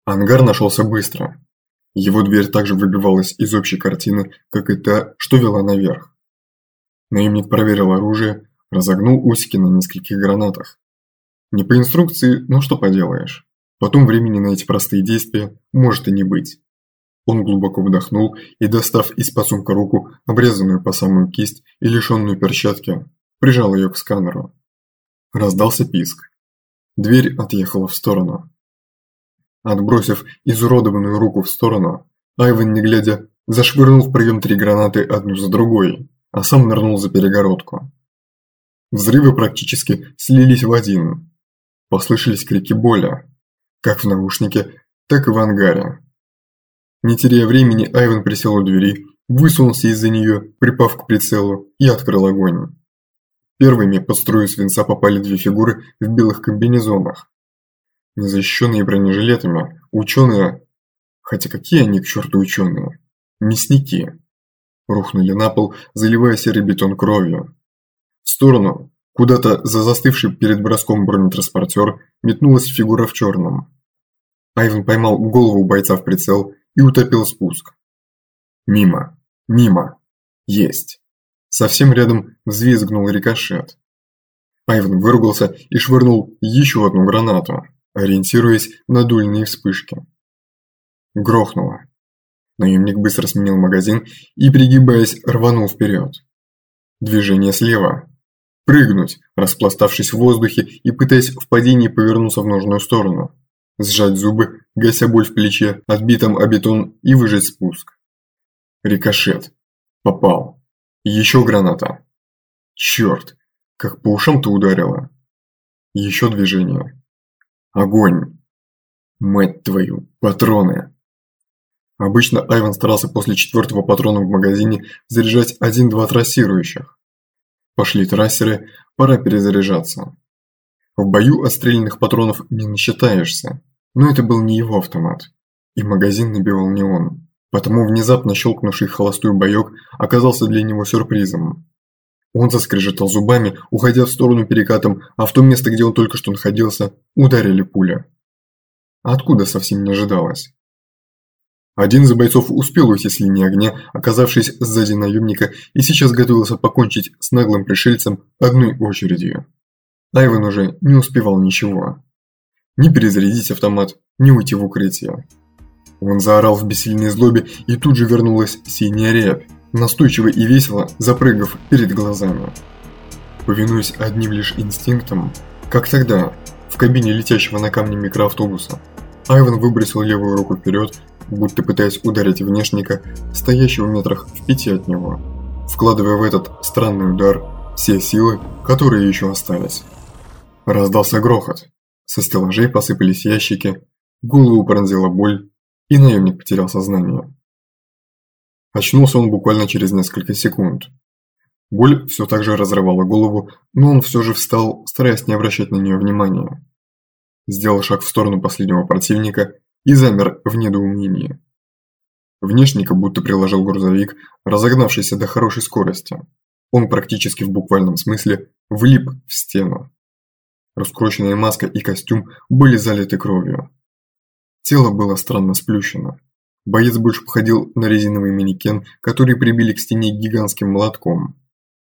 Ангар нашелся быстро. Его дверь также выбивалась из общей картины, как и та, что вела наверх. Наемник проверил оружие, разогнул усики на нескольких гранатах. Не по инструкции, но что поделаешь. Потом времени на эти простые действия может и не быть. Он глубоко вдохнул и, достав из-под сумка руку, обрезанную по самую кисть и лишенную перчатки, прижал ее к сканеру. Раздался писк. Дверь отъехала в сторону. Отбросив изуродованную руку в сторону, Айвен, не глядя, зашвырнул в проем 3 гранаты одну за другой, а сам нырнул за перегородку. Взрывы практически слились в один. Послышались крики боли, как в наушнике, так и в ангаре. Не теряя времени, Айвен присел у двери, высунулся из-за нее, припав к прицелу, и открыл огонь. Первыми под струю свинца попали 2 фигуры в белых комбинезонах. Незащищенные бронежилетами, ученые, хотя какие они к черту ученые, мясники, рухнули на пол, заливая серый бетон кровью. В сторону, куда-то за застывший перед броском бронетранспортер, метнулась фигура в черном. Айвен поймал голову бойца в прицел и утопил спуск. Мимо, мимо, есть. Совсем рядом взвизгнул рикошет. Айвен выругался и швырнул еще одну гранату, ориентируясь на дульные вспышки. Грохнуло. Наемник быстро сменил магазин и, пригибаясь, рванул вперед. Движение слева. Прыгнуть, распластавшись в воздухе и пытаясь в падении повернуться в нужную сторону. Сжать зубы, гася боль в плече, отбитом о бетон и выжать спуск. Рикошет. Попал. Еще граната. Черт, как по ушам-то ударило. Еще движение. Огонь. Мать твою, патроны. Обычно Айвен старался после 4-го патрона в магазине заряжать 1-2 трассирующих. Пошли трассеры, пора перезаряжаться. В бою отстрелянных патронов не насчитаешься, но это был не его автомат, и магазин набивал не он, потому внезапно щелкнувший холостой боек оказался для него сюрпризом. Он заскрежетал зубами, уходя в сторону перекатом, а в то место, где он только что находился, ударили пули. Откуда совсем не ожидалось. Один из бойцов успел уйти с линии огня, оказавшись сзади наемника, и сейчас готовился покончить с наглым пришельцем одной очередью. Айвен уже не успевал ничего. Ни перезарядить автомат, ни уйти в укрытие. Он заорал в бессильной злобе, и тут же вернулась синяя рябь, настойчиво и весело запрыгав перед глазами. Повинуясь одним лишь инстинктам, как тогда, в кабине летящего на камне микроавтобуса, Айвен выбросил левую руку вперед, будто пытаясь ударить внешника, стоящего метрах в 5 от него, вкладывая в этот странный удар все силы, которые еще остались. Раздался грохот, со стеллажей посыпались ящики, голову пронзила боль, и наемник потерял сознание. Очнулся он буквально через несколько секунд. Боль все так же разрывала голову, но он все же встал, стараясь не обращать на нее внимания. Сделал шаг в сторону последнего противника и замер в недоумении. Внешника будто приложил грузовик, разогнавшийся до хорошей скорости. Он практически в буквальном смысле влип в стену. Раскрученная маска и костюм были залиты кровью. Тело было странно сплющено. Боец больше походил на резиновый манекен, который прибили к стене гигантским молотком.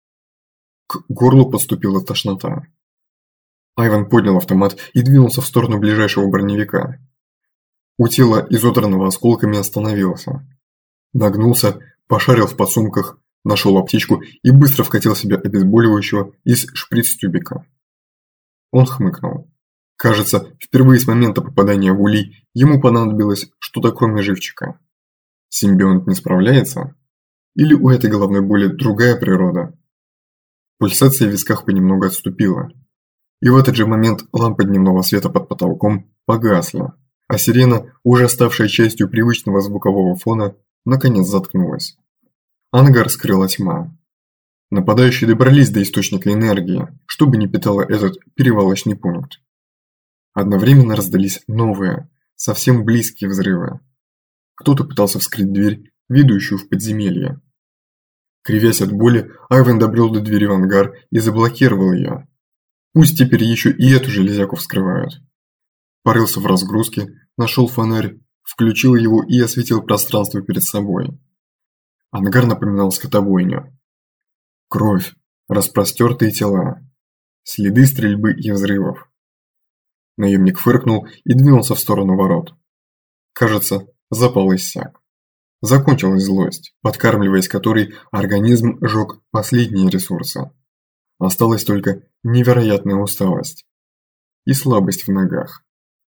К горлу подступила тошнота. Айвен поднял автомат и двинулся в сторону ближайшего броневика. У тела, изодранного осколками, остановился. Нагнулся, пошарил в подсумках, нашел аптечку и быстро вкатил себе обезболивающего из шприц-тюбика. Он хмыкнул. Кажется, впервые с момента попадания в улей ему понадобилось что-то кроме живчика. Симбионт не справляется? Или у этой головной боли другая природа? Пульсация в висках понемногу отступила. И в этот же момент лампа дневного света под потолком погасла, а сирена, уже ставшая частью привычного звукового фона, наконец заткнулась. Ангар скрыла тьма. Нападающие добрались до источника энергии, чтобы не питало этот перевалочный пункт. Одновременно раздались новые, совсем близкие взрывы. Кто-то пытался вскрыть дверь, ведущую в подземелье. Кривясь от боли, Айвен добрел до двери в ангар и заблокировал ее. Пусть теперь еще и эту железяку вскрывают. Порылся в разгрузке, нашел фонарь, включил его и осветил пространство перед собой. Ангар напоминал скотобойню. Кровь, распростертые тела, следы стрельбы и взрывов. Наемник фыркнул и двинулся в сторону ворот. Кажется, запал иссяк. Закончилась злость, подкармливаясь которой организм жег последние ресурсы. Осталась только невероятная усталость и слабость в ногах.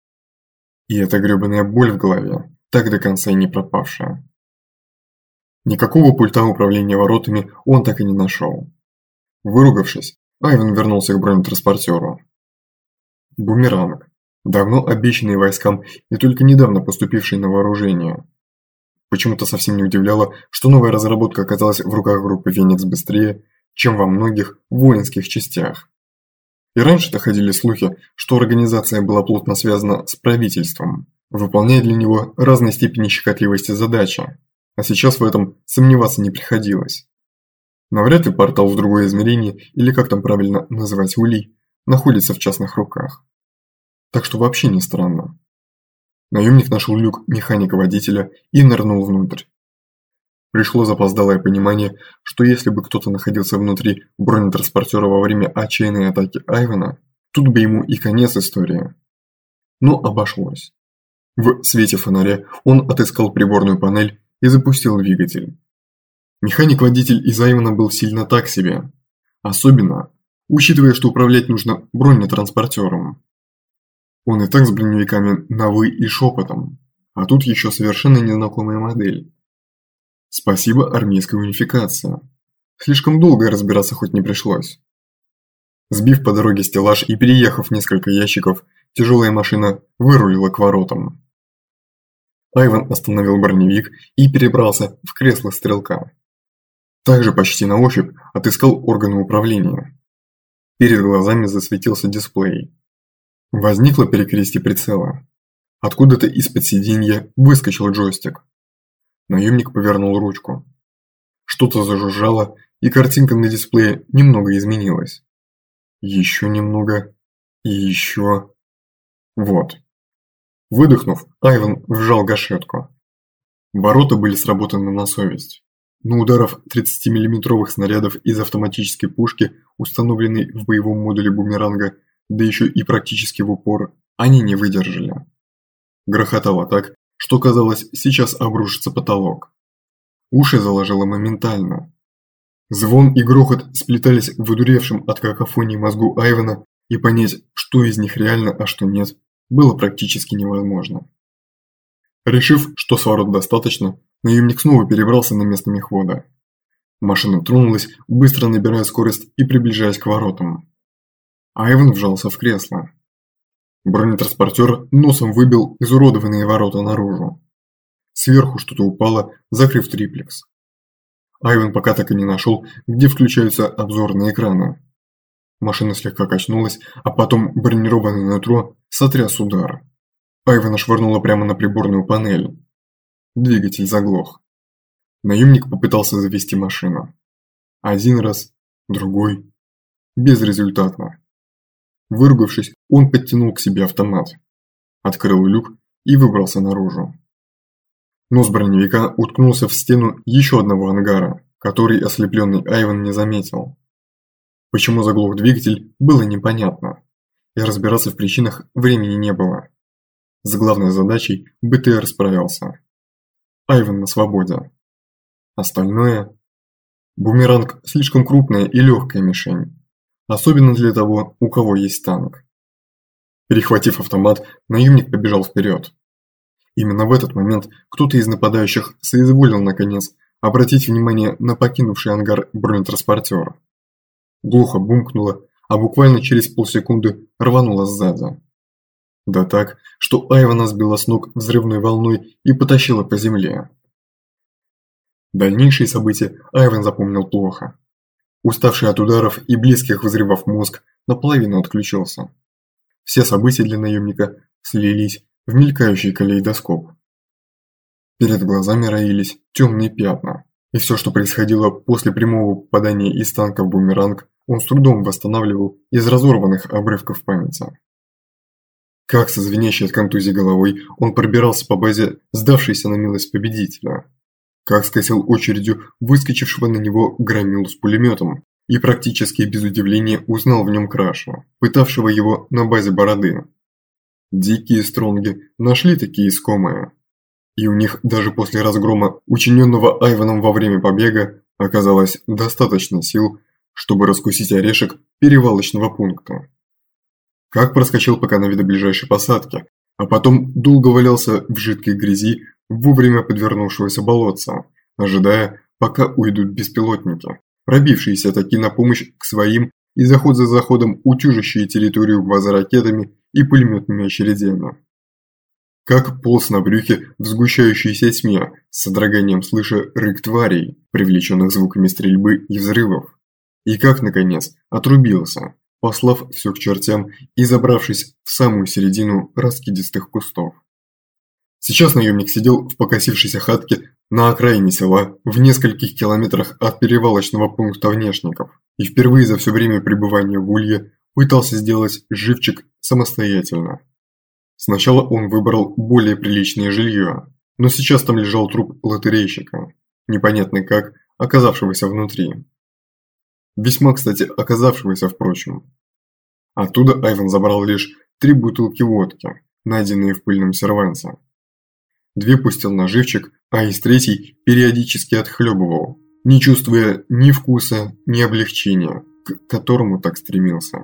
И эта гребаная боль в голове, так до конца и не пропавшая. Никакого пульта управления воротами он так и не нашел. Выругавшись, Айвен вернулся к бронетранспортеру. Бумеранг, давно обещанный войскам и только недавно поступивший на вооружение. Почему-то совсем не удивляло, что новая разработка оказалась в руках группы «Феникс» быстрее, чем во многих воинских частях. И раньше-то ходили слухи, что организация была плотно связана с правительством, выполняя для него разной степени щекотливости задачи, а сейчас в этом сомневаться не приходилось. Но вряд ли портал в другое измерение, или как там правильно называть улей, находится в частных руках. Так что вообще не странно. Наемник нашел люк механика-водителя и нырнул внутрь. Пришло запоздалое понимание, что если бы кто-то находился внутри бронетранспортера во время отчаянной атаки Айвена, тут бы ему и конец истории. Но обошлось. В свете фонаря он отыскал приборную панель и запустил двигатель. Механик-водитель из Айвена был сильно так себе, особенно учитывая, что управлять нужно бронетранспортером. Он и так с броневиками на «вы» и шепотом, а тут еще совершенно незнакомая модель. Спасибо армейской унификации. Слишком долго разбираться хоть не пришлось. Сбив по дороге стеллаж и переехав несколько ящиков, тяжелая машина вырулила к воротам. Айвен остановил броневик и перебрался в кресло стрелка. Также почти на ощупь отыскал органы управления. Перед глазами засветился дисплей. Возникло перекрестие прицела. Откуда-то из-под сиденья выскочил джойстик. Наемник повернул ручку. Что-то зажужжало, и картинка на дисплее немного изменилась. Еще немного. И еще. Вот. Выдохнув, Айвен вжал гашетку. Ворота были сработаны на совесть. Но ударов 30-мм снарядов из автоматической пушки, установленной в боевом модуле бумеранга, да еще и практически в упор, они не выдержали. Грохотало так, что казалось, сейчас обрушится потолок. Уши заложило моментально. Звон и грохот сплетались в одуревшем от какофонии мозгу Айвена, и понять, что из них реально, а что нет, было практически невозможно. Решив, что с ворот достаточно, наемник снова перебрался на место мехвода. Машина тронулась, быстро набирая скорость и приближаясь к воротам. Айвен вжался в кресло. Бронетранспортер носом выбил изуродованные ворота наружу. Сверху что-то упало, закрыв триплекс. Айвен пока так и не нашел, где включаются обзорные экраны. Машина слегка качнулась, а потом бронированное нутро сотряс удар. Айвена швырнуло прямо на приборную панель. Двигатель заглох. Наемник попытался завести машину. Один раз, другой. Безрезультатно. Выругавшись, он подтянул к себе автомат. Открыл люк и выбрался наружу. Нос броневика уткнулся в стену еще одного ангара, который ослепленный Айвен не заметил. Почему заглох двигатель, было непонятно, и разбираться в причинах времени не было. С главной задачей БТР справился. Айвен на свободе. Остальное... Бумеранг слишком крупная и легкая мишень. Особенно для того, у кого есть танк. Перехватив автомат, наемник побежал вперед. Именно в этот момент кто-то из нападающих соизволил, наконец, обратить внимание на покинувший ангар бронетранспортер. Глухо бумкнуло, а буквально через полсекунды рвануло сзади. Да так, что Айвена сбила с ног взрывной волной и потащила по земле. Дальнейшие события Айвен запомнил плохо. Уставший от ударов и близких взрывов мозг наполовину отключился. Все события для наемника слились в мелькающий калейдоскоп. Перед глазами роились темные пятна, и все, что происходило после прямого попадания из танка в бумеранг, он с трудом восстанавливал из разорванных обрывков памяти. Как со звенящей от контузии головой он пробирался по базе, сдавшейся на милость победителя. Как скосил очередью выскочившего на него громилу с пулеметом и практически без удивления узнал в нем Краша, пытавшего его на базе Бороды. Дикие стронги нашли такие искомые. И у них даже после разгрома, учиненного Айваном во время побега, оказалось достаточно сил, чтобы раскусить орешек перевалочного пункта. Как проскочил пока на виду ближайшей посадки, а потом долго валялся в жидкой грязи вовремя подвернувшегося болотца, ожидая, пока уйдут беспилотники, пробившиеся таки на помощь к своим и заход за заходом утюжащие территорию квазаракетами и пулеметными очередями. Как полз на брюхе в сгущающейся тьме, с содроганием слыша рык тварей, привлеченных звуками стрельбы и взрывов. И как, наконец, отрубился, послав все к чертям и забравшись в самую середину раскидистых кустов. Сейчас наемник сидел в покосившейся хатке на окраине села в нескольких километрах от перевалочного пункта внешников и впервые за все время пребывания в Улье пытался сделать живчик самостоятельно. Сначала он выбрал более приличное жилье, но сейчас там лежал труп лотерейщика, непонятно как, оказавшегося внутри. Весьма, кстати, оказавшегося, впрочем. Оттуда Айван забрал лишь 3 бутылки водки, найденные в пыльном серванте. 2 пустил на живчик, а из 3 периодически отхлебывал, не чувствуя ни вкуса, ни облегчения, к которому так стремился.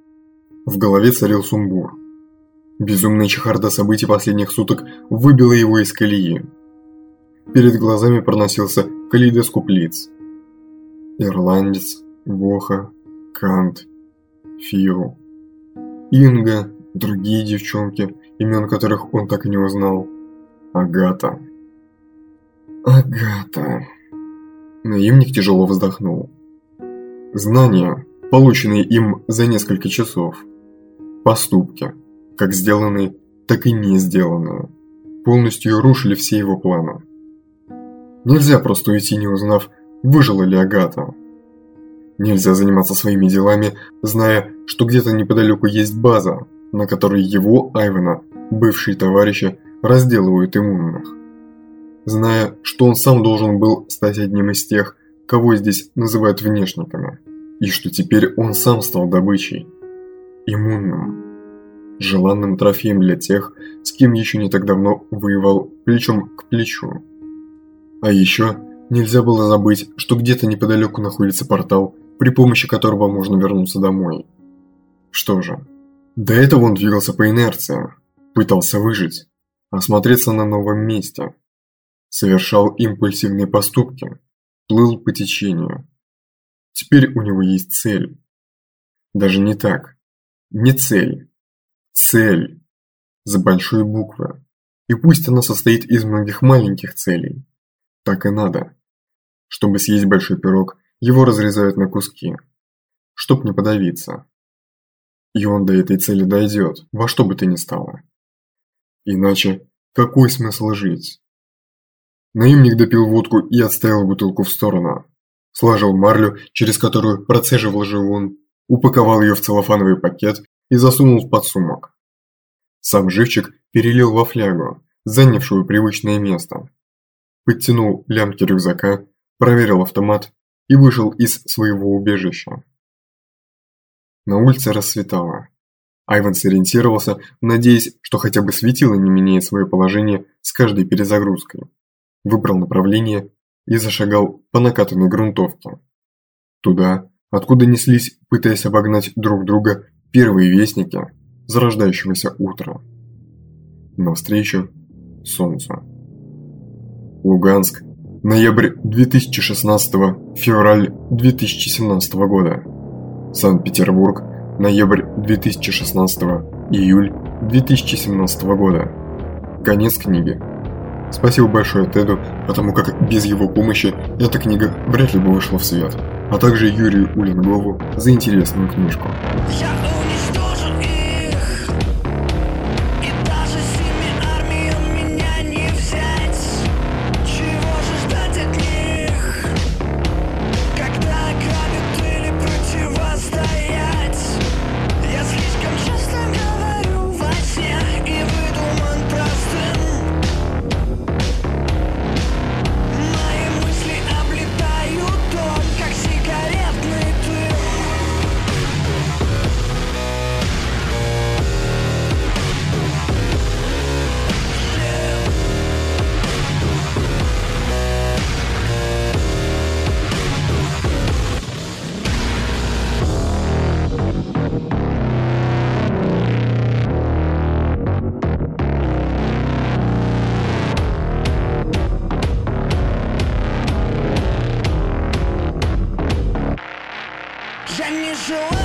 В голове царил сумбур. Безумная чехарда событий последних суток выбила его из колеи. Перед глазами проносился калейдоскоп лиц. Ирландец, Воха, Кант, Фил, Инга, другие девчонки, имен которых он так и не узнал. Агата. Агата. Наемник тяжело вздохнул. Знания, полученные им за несколько часов. Поступки, как сделанные, так и не сделанные, полностью рушили все его планы. Нельзя просто уйти, не узнав, выжила ли Агата. Нельзя заниматься своими делами, зная, что где-то неподалеку есть база, на которой его, Айвана, бывшие товарищи, разделывают иммунных. Зная, что он сам должен был стать одним из тех, кого здесь называют внешниками, и что теперь он сам стал добычей, иммунным, желанным трофеем для тех, с кем еще не так давно воевал плечом к плечу. А еще нельзя было забыть, что где-то неподалеку находится портал, при помощи которого можно вернуться домой. Что же, до этого он двигался по инерции, пытался выжить, осмотреться на новом месте, совершал импульсивные поступки, плыл по течению. Теперь у него есть цель. Даже не так. Не цель. Цель. За большой буквы. И пусть она состоит из многих маленьких целей. Так и надо. Чтобы съесть большой пирог, его разрезают на куски. Чтоб не подавиться. И он до этой цели дойдет, во что бы то ни стало. Иначе, какой смысл жить? Наемник допил водку и отставил бутылку в сторону. Сложил марлю, через которую процеживал живун, упаковал ее в целлофановый пакет и засунул в подсумок. Сам живчик перелил во флягу, занявшую привычное место. Подтянул лямки рюкзака, проверил автомат и вышел из своего убежища. На улице рассветало. Айван сориентировался, надеясь, что хотя бы светило не меняет свое положение с каждой перезагрузкой. Выбрал направление и зашагал по накатанной грунтовке. Туда, откуда неслись, пытаясь обогнать друг друга, первые вестники зарождающегося утра. Навстречу солнцу. Луганск. Ноябрь 2016, февраль 2017 года. Санкт-Петербург. Ноябрь 2016, июль 2017 года. Конец книги. Спасибо большое Теду, потому как без его помощи эта книга вряд ли бы вышла в свет, а также Юрию Улингову за интересную книжку. Я слишком часто говорю во сне. Желаю